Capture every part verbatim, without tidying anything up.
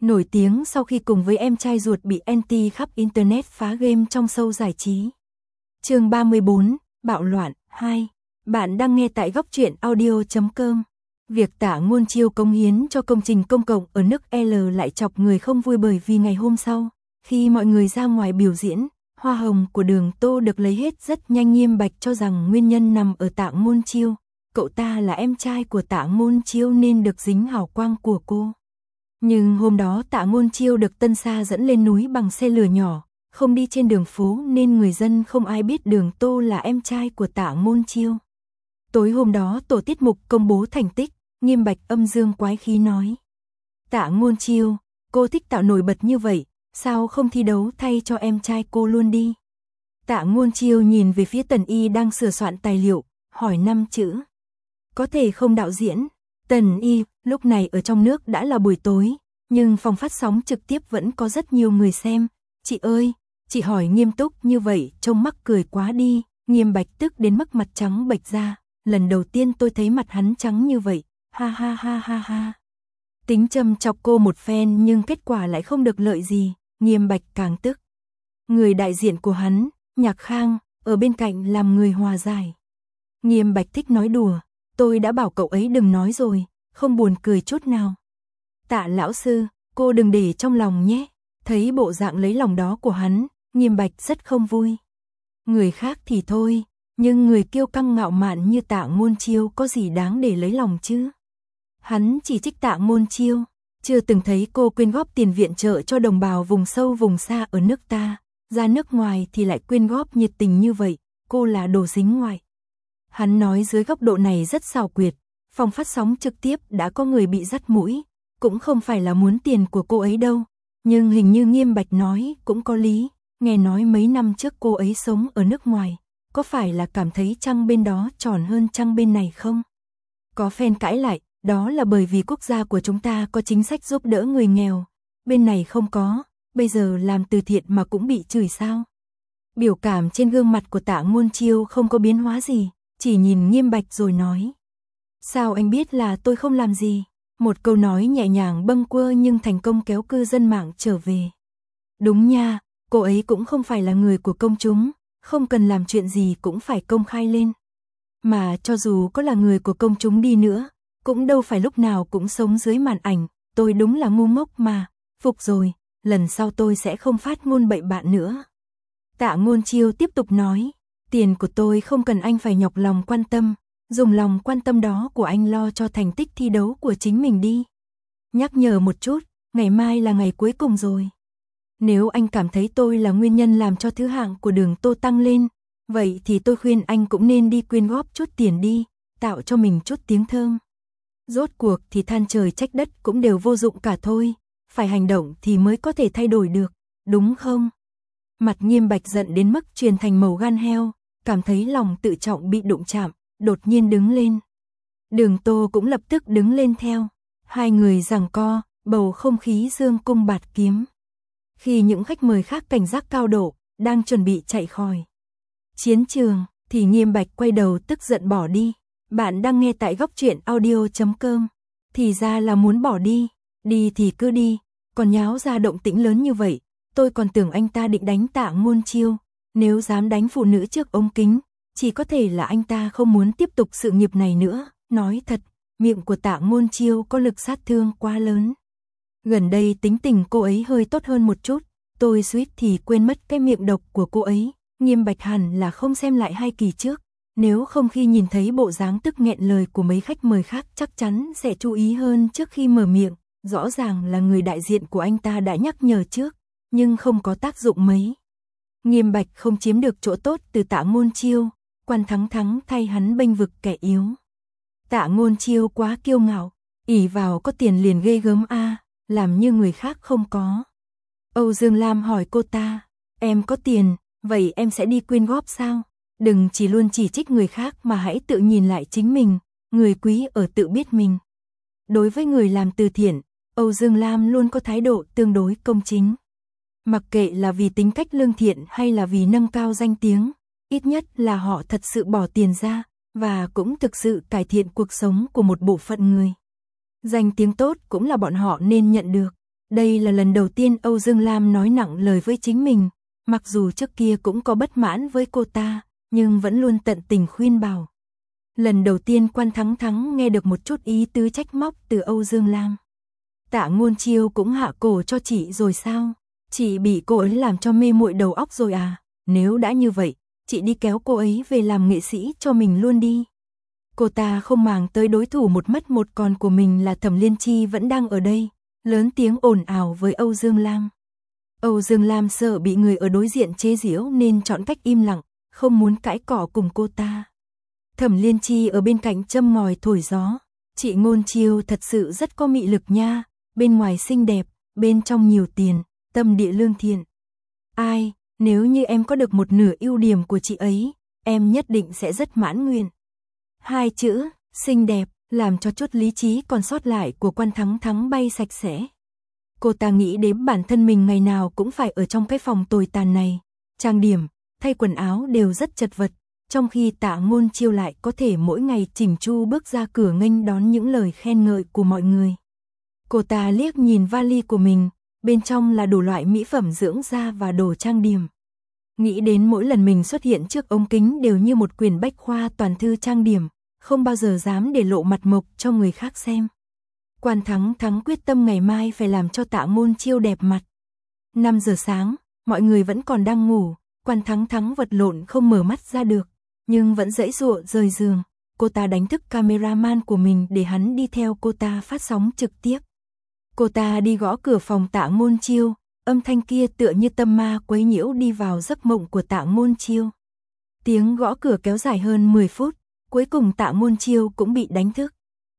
nổi tiếng sau khi cùng với em trai ruột bị anti khắp internet phá game trong show giải trí. Chương ba mươi bốn, Bạo loạn hai. Bạn đang nghe tại góc truyện audio chấm com. Việc Tạ Ngôn Chiêu cống hiến cho công trình công cộng ở nước L lại chọc người không vui, bởi vì ngày hôm sau, khi mọi người ra ngoài biểu diễn, hoa hồng của Đường Tô được lấy hết rất nhanh. Nghiêm Bạch cho rằng nguyên nhân nằm ở Tạ Ngôn Chiêu, cậu ta là em trai của Tạ Ngôn Chiêu nên được dính hào quang của cô. Nhưng hôm đó Tạ Ngôn Chiêu được Tân Sa dẫn lên núi bằng xe lửa nhỏ, không đi trên đường phố nên người dân không ai biết Đường Tô là em trai của Tạ Ngôn Chiêu. Tối hôm đó tổ tiết mục công bố thành tích, Nghiêm Bạch âm dương quái khí nói: Tạ Ngôn Chiêu, cô thích tạo nổi bật như vậy, sao không thi đấu thay cho em trai cô luôn đi? Tạ Ngôn Chiêu nhìn về phía Tần Y đang sửa soạn tài liệu, hỏi năm chữ. Có thể không đạo diễn? Tần Y, lúc này ở trong nước đã là buổi tối, nhưng phòng phát sóng trực tiếp vẫn có rất nhiều người xem. Chị ơi, chị hỏi nghiêm túc như vậy trông mắc cười quá đi. Nghiêm Bạch tức đến mức mặt trắng bệch ra, lần đầu tiên tôi thấy mặt hắn trắng như vậy, ha ha ha ha ha. Tính châm chọc cô một phen nhưng kết quả lại không được lợi gì, Nghiêm Bạch càng tức. Người đại diện của hắn, Nhạc Khang, ở bên cạnh làm người hòa giải. Nghiêm Bạch thích nói đùa, tôi đã bảo cậu ấy đừng nói rồi, không buồn cười chút nào. Tạ lão sư, cô đừng để trong lòng nhé. Thấy bộ dạng lấy lòng đó của hắn, Nghiêm Bạch rất không vui. Người khác thì thôi, nhưng người kiêu căng ngạo mạn như Tạ Ngôn Chiêu có gì đáng để lấy lòng chứ? Hắn chỉ trích Tạ Ngôn Chiêu, chưa từng thấy cô quyên góp tiền viện trợ cho đồng bào vùng sâu vùng xa ở nước ta, ra nước ngoài thì lại quyên góp nhiệt tình như vậy, cô là đồ dính ngoại. Hắn nói dưới góc độ này rất xảo quyệt, phòng phát sóng trực tiếp đã có người bị dắt mũi, cũng không phải là muốn tiền của cô ấy đâu, nhưng hình như Nghiêm Bạch nói cũng có lý, nghe nói mấy năm trước cô ấy sống ở nước ngoài, có phải là cảm thấy trăng bên đó tròn hơn trăng bên này không? Có fan cãi lại, đó là bởi vì quốc gia của chúng ta có chính sách giúp đỡ người nghèo, bên này không có, bây giờ làm từ thiện mà cũng bị chửi sao? Biểu cảm trên gương mặt của Tạ Ngôn Chiêu không có biến hóa gì, chỉ nhìn Nghiêm Bạch rồi nói. Sao anh biết là tôi không làm gì? Một câu nói nhẹ nhàng bâng quơ nhưng thành công kéo cư dân mạng trở về. Đúng nha, cô ấy cũng không phải là người của công chúng, không cần làm chuyện gì cũng phải công khai lên. Mà cho dù có là người của công chúng đi nữa, cũng đâu phải lúc nào cũng sống dưới màn ảnh, tôi đúng là ngu ngốc mà, phục rồi, lần sau tôi sẽ không phát ngôn bậy bạ nữa. Tạ Ngôn Chiêu tiếp tục nói, tiền của tôi không cần anh phải nhọc lòng quan tâm, dùng lòng quan tâm đó của anh lo cho thành tích thi đấu của chính mình đi. Nhắc nhở một chút, ngày mai là ngày cuối cùng rồi. Nếu anh cảm thấy tôi là nguyên nhân làm cho thứ hạng của Đường Tô tăng lên, vậy thì tôi khuyên anh cũng nên đi quyên góp chút tiền đi, tạo cho mình chút tiếng thơm. Rốt cuộc thì than trời trách đất cũng đều vô dụng cả thôi, phải hành động thì mới có thể thay đổi được, đúng không? Mặt Nghiêm Bạch giận đến mức truyền thành màu gan heo, cảm thấy lòng tự trọng bị đụng chạm, đột nhiên đứng lên. Đường Tô cũng lập tức đứng lên theo, hai người giằng co, bầu không khí dương cung bạt kiếm. Khi những khách mời khác cảnh giác cao độ, đang chuẩn bị chạy khỏi chiến trường, thì Nghiêm Bạch quay đầu tức giận bỏ đi. Bạn đang nghe tại góc truyện audio chấm com. Thì ra là muốn bỏ đi, đi thì cứ đi, còn nháo ra động tĩnh lớn như vậy, tôi còn tưởng anh ta định đánh Tạ Ngôn Chiêu, nếu dám đánh phụ nữ trước ống kính, chỉ có thể là anh ta không muốn tiếp tục sự nghiệp này nữa. Nói thật, miệng của Tạ Ngôn Chiêu có lực sát thương quá lớn. Gần đây tính tình cô ấy hơi tốt hơn một chút, tôi suýt thì quên mất cái miệng độc của cô ấy. Nghiêm Bạch hẳn là không xem lại hai kỳ trước, nếu không khi nhìn thấy bộ dáng tức nghẹn lời của mấy khách mời khác chắc chắn sẽ chú ý hơn trước khi mở miệng. Rõ ràng là người đại diện của anh ta đã nhắc nhở trước, nhưng không có tác dụng mấy. Nghiêm Bạch không chiếm được chỗ tốt từ Tạ Ngôn Chiêu, quan thắng thắng thay hắn bênh vực kẻ yếu. Tạ Ngôn Chiêu quá kiêu ngạo, ỷ vào có tiền liền ghê gớm a, làm như người khác không có. Âu Dương Lam hỏi cô ta, em có tiền, vậy em sẽ đi quyên góp sao? Đừng chỉ luôn chỉ trích người khác mà hãy tự nhìn lại chính mình, người quý ở tự biết mình. Đối với người làm từ thiện, Âu Dương Lam luôn có thái độ tương đối công chính. Mặc kệ là vì tính cách lương thiện hay là vì nâng cao danh tiếng, ít nhất là họ thật sự bỏ tiền ra, và cũng thực sự cải thiện cuộc sống của một bộ phận người. Danh tiếng tốt cũng là bọn họ nên nhận được. Đây là lần đầu tiên Âu Dương Lam nói nặng lời với chính mình, mặc dù trước kia cũng có bất mãn với cô ta, nhưng vẫn luôn tận tình khuyên bảo. Lần đầu tiên Quan Thắng Thắng nghe được một chút ý tứ trách móc từ Âu Dương Lam. Tạ Ngôn Chiêu cũng hạ cổ cho chị rồi sao? Chị bị cô ấy làm cho mê muội đầu óc rồi à? Nếu đã như vậy, chị đi kéo cô ấy về làm nghệ sĩ cho mình luôn đi. Cô ta không màng tới đối thủ một mất một còn của mình là Thẩm Liên Chi vẫn đang ở đây, lớn tiếng ồn ào với Âu Dương Lam. Âu Dương Lam sợ bị người ở đối diện chế giễu nên chọn cách im lặng, không muốn cãi cọ cùng cô ta. Thẩm Liên Chi ở bên cạnh châm ngòi thổi gió. Chị Ngôn Chiêu thật sự rất có mị lực nha, bên ngoài xinh đẹp, bên trong nhiều tiền, tâm địa lương thiện. Ai, nếu như em có được một nửa ưu điểm của chị ấy, em nhất định sẽ rất mãn nguyện. Hai chữ, xinh đẹp, làm cho chút lý trí còn sót lại của Quan Thắng Thắng bay sạch sẽ. Cô ta nghĩ đến bản thân mình ngày nào cũng phải ở trong cái phòng tồi tàn này, trang điểm, thay quần áo đều rất chật vật, trong khi Tạ Ngôn Chiêu lại có thể mỗi ngày chỉnh chu bước ra cửa nghênh đón những lời khen ngợi của mọi người. Cô ta liếc nhìn vali của mình, bên trong là đủ loại mỹ phẩm dưỡng da và đồ trang điểm. Nghĩ đến mỗi lần mình xuất hiện trước ống kính đều như một quyển bách khoa toàn thư trang điểm, không bao giờ dám để lộ mặt mộc cho người khác xem. Quan Thắng Thắng quyết tâm ngày mai phải làm cho Tạ Ngôn Chiêu đẹp mặt. năm giờ sáng, mọi người vẫn còn đang ngủ, Quan Thắng Thắng vật lộn không mở mắt ra được, nhưng vẫn giãy giụa rời giường. Cô ta đánh thức cameraman của mình để hắn đi theo cô ta phát sóng trực tiếp. Cô ta đi gõ cửa phòng Tạ Ngôn Chiêu, âm thanh kia tựa như tâm ma quấy nhiễu đi vào giấc mộng của Tạ Ngôn Chiêu. Tiếng gõ cửa kéo dài hơn mười phút, cuối cùng Tạ Ngôn Chiêu cũng bị đánh thức.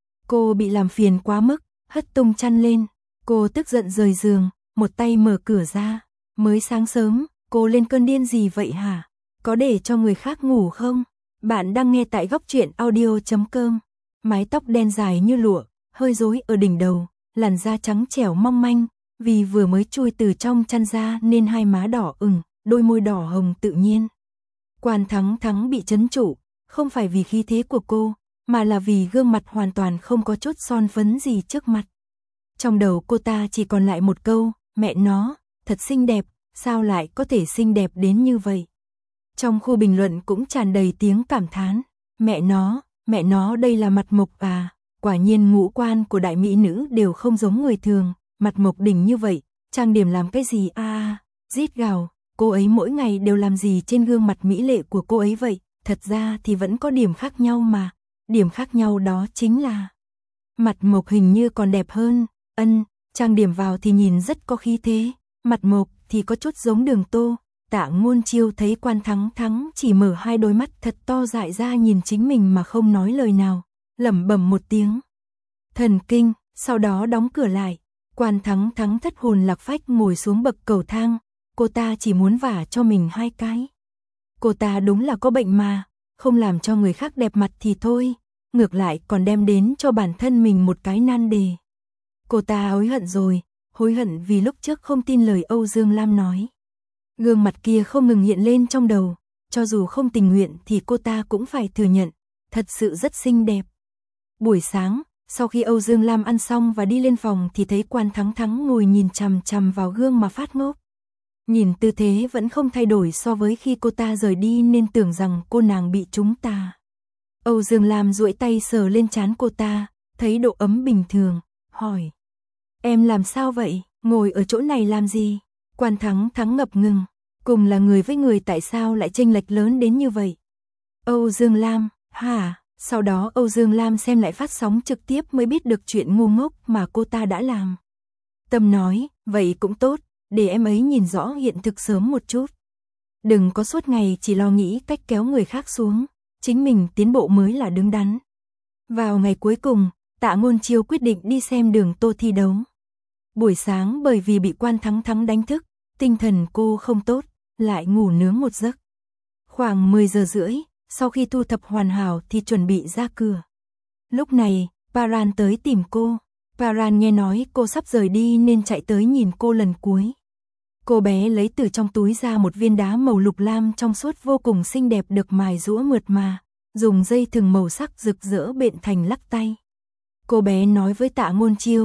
Cô bị làm phiền quá mức, hất tung chăn lên, cô tức giận rời giường, một tay mở cửa ra. Mới sáng sớm, cô lên cơn điên gì vậy hả? Có để cho người khác ngủ không? Bạn đang nghe tại góc truyện audio chấm com. Mái tóc đen dài như lụa, hơi rối ở đỉnh đầu, làn da trắng trẻo mong manh, vì vừa mới chui từ trong chăn ra nên hai má đỏ ửng, đôi môi đỏ hồng tự nhiên. Quan Thắng Thắng bị trấn trụ, không phải vì khí thế của cô, mà là vì gương mặt hoàn toàn không có chút son phấn gì trước mặt. Trong đầu cô ta chỉ còn lại một câu, mẹ nó, thật xinh đẹp, sao lại có thể xinh đẹp đến như vậy. Trong khu bình luận cũng tràn đầy tiếng cảm thán, mẹ nó, mẹ nó đây là mặt mộc à, quả nhiên ngũ quan của đại mỹ nữ đều không giống người thường, mặt mộc đỉnh như vậy, trang điểm làm cái gì a à, rít gào, cô ấy mỗi ngày đều làm gì trên gương mặt mỹ lệ của cô ấy vậy, thật ra thì vẫn có điểm khác nhau mà, điểm khác nhau đó chính là mặt mộc hình như còn đẹp hơn, ân, trang điểm vào thì nhìn rất có khí thế, mặt mộc thì có chút giống Đường Tô. Tạ Ngôn Chiêu thấy Quan Thắng Thắng chỉ mở hai đôi mắt thật to dại ra nhìn chính mình mà không nói lời nào, lẩm bẩm một tiếng. Thần kinh, sau đó đóng cửa lại, Quan Thắng Thắng thất hồn lạc phách ngồi xuống bậc cầu thang, cô ta chỉ muốn vả cho mình hai cái. Cô ta đúng là có bệnh mà, không làm cho người khác đẹp mặt thì thôi, ngược lại còn đem đến cho bản thân mình một cái nan đề. Cô ta hối hận rồi, hối hận vì lúc trước không tin lời Âu Dương Lam nói. Gương mặt kia không ngừng hiện lên trong đầu, cho dù không tình nguyện thì cô ta cũng phải thừa nhận, thật sự rất xinh đẹp. Buổi sáng, sau khi Âu Dương Lam ăn xong và đi lên phòng thì thấy Quan Thắng Thắng ngồi nhìn chằm chằm vào gương mà phát ngốc. Nhìn tư thế vẫn không thay đổi so với khi cô ta rời đi nên tưởng rằng cô nàng bị trúng tà. Âu Dương Lam duỗi tay sờ lên trán cô ta, thấy độ ấm bình thường, hỏi. Em làm sao vậy, ngồi ở chỗ này làm gì? Quan Thắng Thắng ngập ngừng, cùng là người với người tại sao lại chênh lệch lớn đến như vậy? Âu Dương Lam, hả? Sau đó Âu Dương Lam xem lại phát sóng trực tiếp mới biết được chuyện ngu ngốc mà cô ta đã làm. Tâm nói, vậy cũng tốt, để em ấy nhìn rõ hiện thực sớm một chút. Đừng có suốt ngày chỉ lo nghĩ cách kéo người khác xuống, chính mình tiến bộ mới là đứng đắn. Vào ngày cuối cùng, Tạ Ngôn Chiêu quyết định đi xem Đường Tô thi đấu. Buổi sáng bởi vì bị Quan Thắng Thắng đánh thức, tinh thần cô không tốt, lại ngủ nướng một giấc. Khoảng mười giờ rưỡi, sau khi thu thập hoàn hảo thì chuẩn bị ra cửa. Lúc này, Paran tới tìm cô. Paran nghe nói cô sắp rời đi nên chạy tới nhìn cô lần cuối. Cô bé lấy từ trong túi ra một viên đá màu lục lam trong suốt vô cùng xinh đẹp được mài rũa mượt mà, dùng dây thừng màu sắc rực rỡ bện thành lắc tay. Cô bé nói với Tạ Ngôn Chiêu,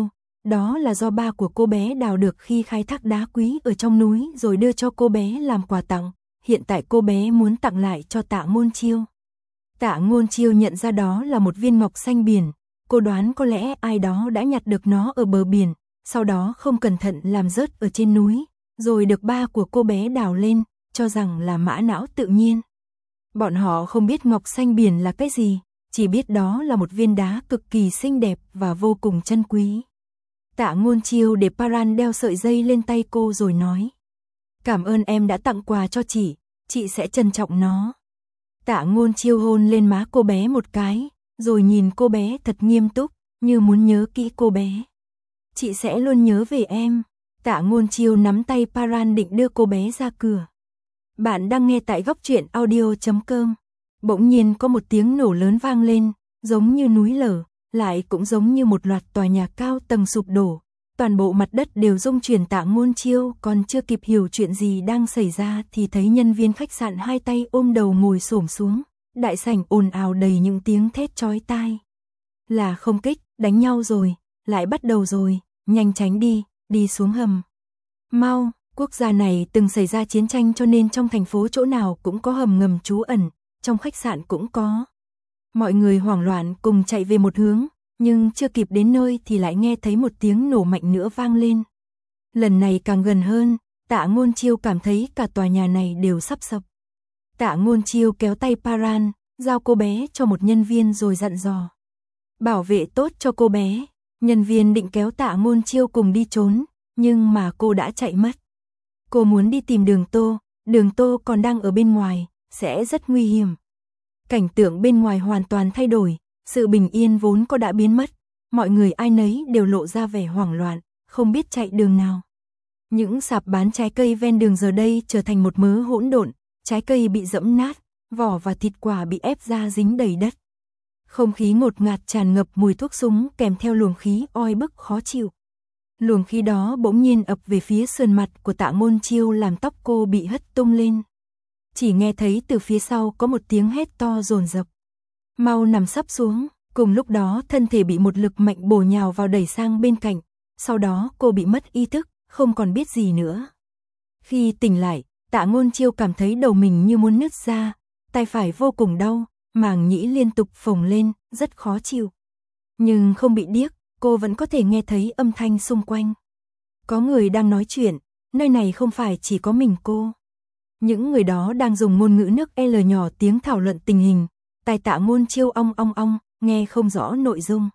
Đó là do ba của cô bé đào được khi khai thác đá quý ở trong núi rồi đưa cho cô bé làm quà tặng. Hiện tại cô bé muốn tặng lại cho Tạ Ngôn Chiêu. Tạ Ngôn Chiêu nhận ra đó là một viên ngọc xanh biển. Cô đoán có lẽ ai đó đã nhặt được nó ở bờ biển, sau đó không cẩn thận làm rớt ở trên núi, rồi được ba của cô bé đào lên, cho rằng là mã não tự nhiên. Bọn họ không biết ngọc xanh biển là cái gì, chỉ biết đó là một viên đá cực kỳ xinh đẹp và vô cùng chân quý. Tạ Ngôn Chiêu để Paran đeo sợi dây lên tay cô rồi nói: "Cảm ơn em đã tặng quà cho chị, chị sẽ trân trọng nó." Tạ Ngôn Chiêu hôn lên má cô bé một cái, rồi nhìn cô bé thật nghiêm túc, như muốn nhớ kỹ cô bé. "Chị sẽ luôn nhớ về em." Tạ Ngôn Chiêu nắm tay Paran định đưa cô bé ra cửa. Bạn đang nghe tại góc truyện audio chấm com. Bỗng nhiên có một tiếng nổ lớn vang lên, giống như núi lở, lại cũng giống như một loạt tòa nhà cao tầng sụp đổ. Toàn bộ mặt đất đều rung chuyển. Tạ Ngôn Chiêu còn chưa kịp hiểu chuyện gì đang xảy ra thì thấy nhân viên khách sạn hai tay ôm đầu ngồi xổm xuống. Đại sảnh ồn ào đầy những tiếng thét chói tai. Là không kích, đánh nhau rồi, lại bắt đầu rồi, nhanh tránh đi, đi xuống hầm. Mau, quốc gia này từng xảy ra chiến tranh cho nên trong thành phố chỗ nào cũng có hầm ngầm trú ẩn, trong khách sạn cũng có. Mọi người hoảng loạn cùng chạy về một hướng, nhưng chưa kịp đến nơi thì lại nghe thấy một tiếng nổ mạnh nữa vang lên. Lần này càng gần hơn, Tạ Ngôn Chiêu cảm thấy cả tòa nhà này đều sắp sập. Tạ Ngôn Chiêu kéo tay Paran, giao cô bé cho một nhân viên rồi dặn dò: "Bảo vệ tốt cho cô bé." Nhân viên định kéo Tạ Ngôn Chiêu cùng đi trốn, nhưng mà cô đã chạy mất. Cô muốn đi tìm Đường Tô, Đường Tô còn đang ở bên ngoài, sẽ rất nguy hiểm. Cảnh tượng bên ngoài hoàn toàn thay đổi, sự bình yên vốn có đã biến mất, mọi người ai nấy đều lộ ra vẻ hoảng loạn, không biết chạy đường nào. Những sạp bán trái cây ven đường giờ đây trở thành một mớ hỗn độn, trái cây bị giẫm nát, vỏ và thịt quả bị ép ra dính đầy đất. Không khí ngột ngạt tràn ngập mùi thuốc súng kèm theo luồng khí oi bức khó chịu. Luồng khí đó bỗng nhiên ập về phía sườn mặt của Tạ Ngôn Chiêu làm tóc cô bị hất tung lên. Chỉ nghe thấy từ phía sau có một tiếng hét to dồn dập: "Mau nằm sấp xuống." Cùng lúc đó thân thể bị một lực mạnh bổ nhào vào đẩy sang bên cạnh, sau đó cô bị mất ý thức, không còn biết gì nữa. Khi tỉnh lại, Tạ Ngôn Chiêu cảm thấy đầu mình như muốn nứt ra, tay phải vô cùng đau, màng nhĩ liên tục phồng lên, rất khó chịu. Nhưng không bị điếc, cô vẫn có thể nghe thấy âm thanh xung quanh. Có người đang nói chuyện, nơi này không phải chỉ có mình cô. Những người đó đang dùng ngôn ngữ nước L nhỏ tiếng thảo luận tình hình, tai Tạ Ngôn Chiêu ong ong ong, nghe không rõ nội dung.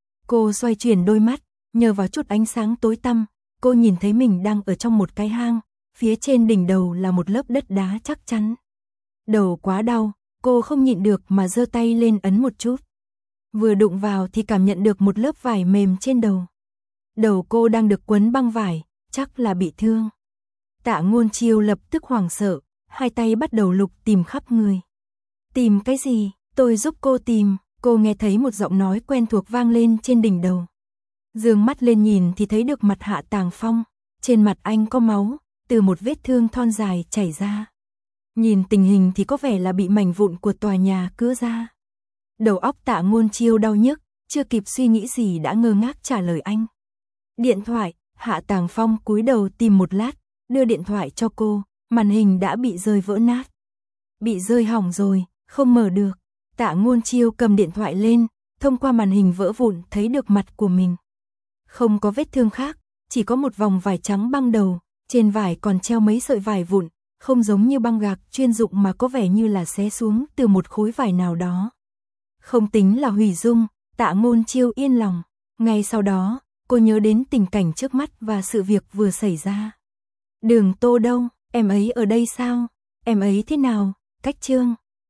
Cô xoay chuyển đôi mắt, nhờ vào chút ánh sáng tối tăm, cô nhìn thấy mình đang ở trong một cái hang, phía trên đỉnh đầu là một lớp đất đá chắc chắn. Đầu quá đau, cô không nhịn được mà giơ tay lên ấn một chút. Vừa đụng vào thì cảm nhận được một lớp vải mềm trên đầu. Đầu cô đang được quấn băng vải, chắc là bị thương. Tạ Ngôn Chiêu lập tức hoảng sợ, hai tay bắt đầu lục tìm khắp người. "Tìm cái gì? Tôi giúp cô tìm." Cô nghe thấy một giọng nói quen thuộc vang lên trên đỉnh đầu. Dương mắt lên nhìn thì thấy được mặt Hạ Tàng Phong, trên mặt anh có máu, từ một vết thương thon dài chảy ra. Nhìn tình hình thì có vẻ là bị mảnh vụn của tòa nhà cứa ra. Đầu óc Tạ Ngôn Chiêu đau nhức, chưa kịp suy nghĩ gì đã ngơ ngác trả lời anh. "Điện thoại." Hạ Tàng Phong cúi đầu tìm một lát, đưa điện thoại cho cô, màn hình đã bị rơi vỡ nát. "Bị rơi hỏng rồi, không mở được." Tạ Ngôn Chiêu cầm điện thoại lên, thông qua màn hình vỡ vụn thấy được mặt của mình. Không có vết thương khác, chỉ có một vòng vải trắng băng đầu, trên vải còn treo mấy sợi vải vụn, không giống như băng gạc chuyên dụng mà có vẻ như là xé xuống từ một khối vải nào đó. Không tính là hủy dung, Tạ Ngôn Chiêu yên lòng. Ngay sau đó, cô nhớ đến tình cảnh trước mắt và sự việc vừa xảy ra. "Đường Tô đâu? Em ấy ở đây sao? Em ấy thế nào?" Cách chương